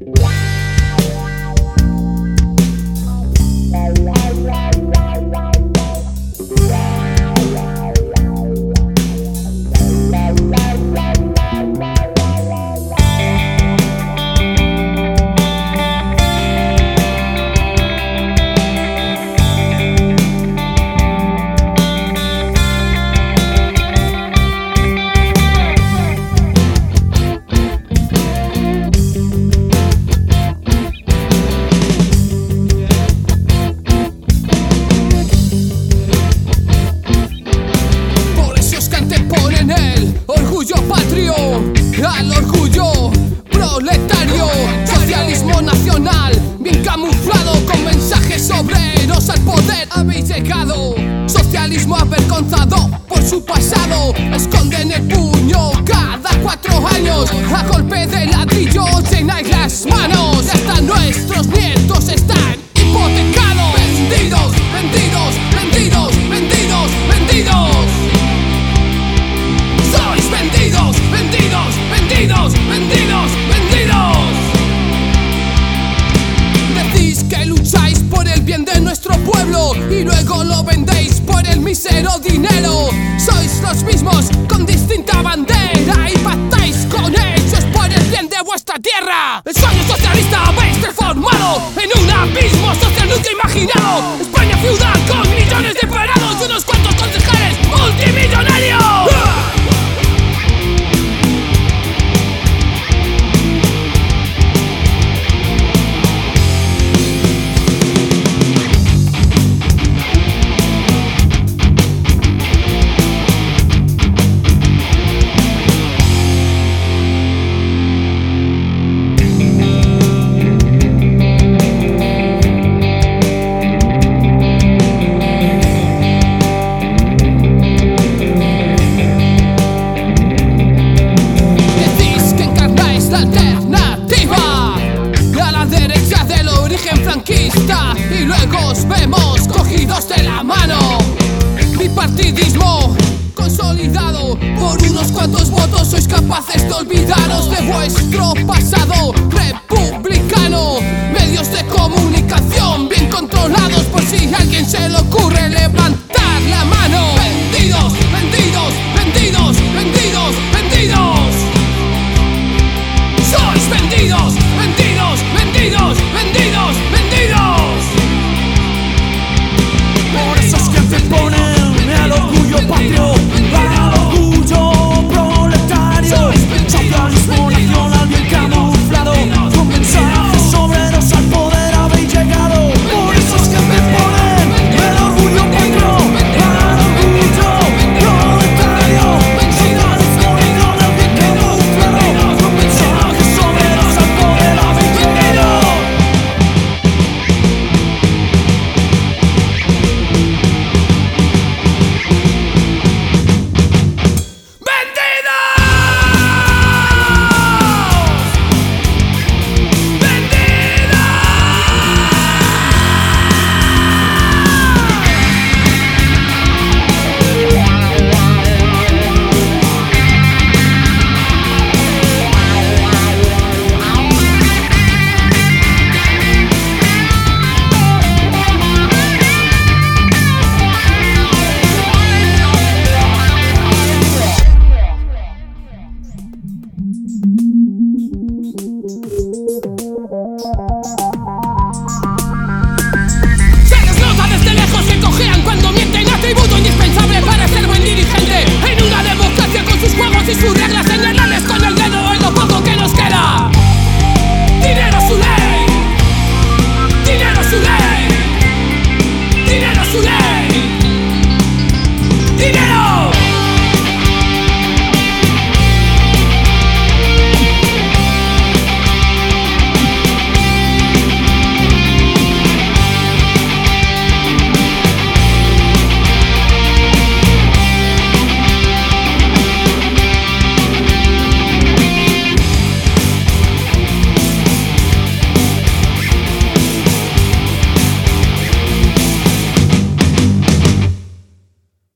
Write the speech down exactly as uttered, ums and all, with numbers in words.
Orgullo patrio, al orgullo proletario. Socialismo nacional, bien camuflado con mensajes obreros al poder. Habéis llegado, socialismo avergonzado por su pasado. Esconden el puño cada cuatro años. A golpe de ladrillo llenáis las manos. Y hasta nuestros nietos están hipotecados. Vendidos, vendidos, vendidos, vendidos, vendidos. Sois vendidos, vendidos, vendidos, vendidos, vendidos. Decís que lucháis por el bien de nuestro pueblo y luego lo vendéis por el mísero dinero. Sois los mismos con distinta bandera y pactáis con ellos por el bien de vuestra tierra. El sueño socialista habéis transformado en un abismo social nunca imaginado. España ciudad con millones de parados y unos cuantos concejales multimillonarios. Y luego os vemos cogidos de la mano. Bipartidismo consolidado por unos cuantos votos. Sois capaces de olvidaros de vuestro pasado.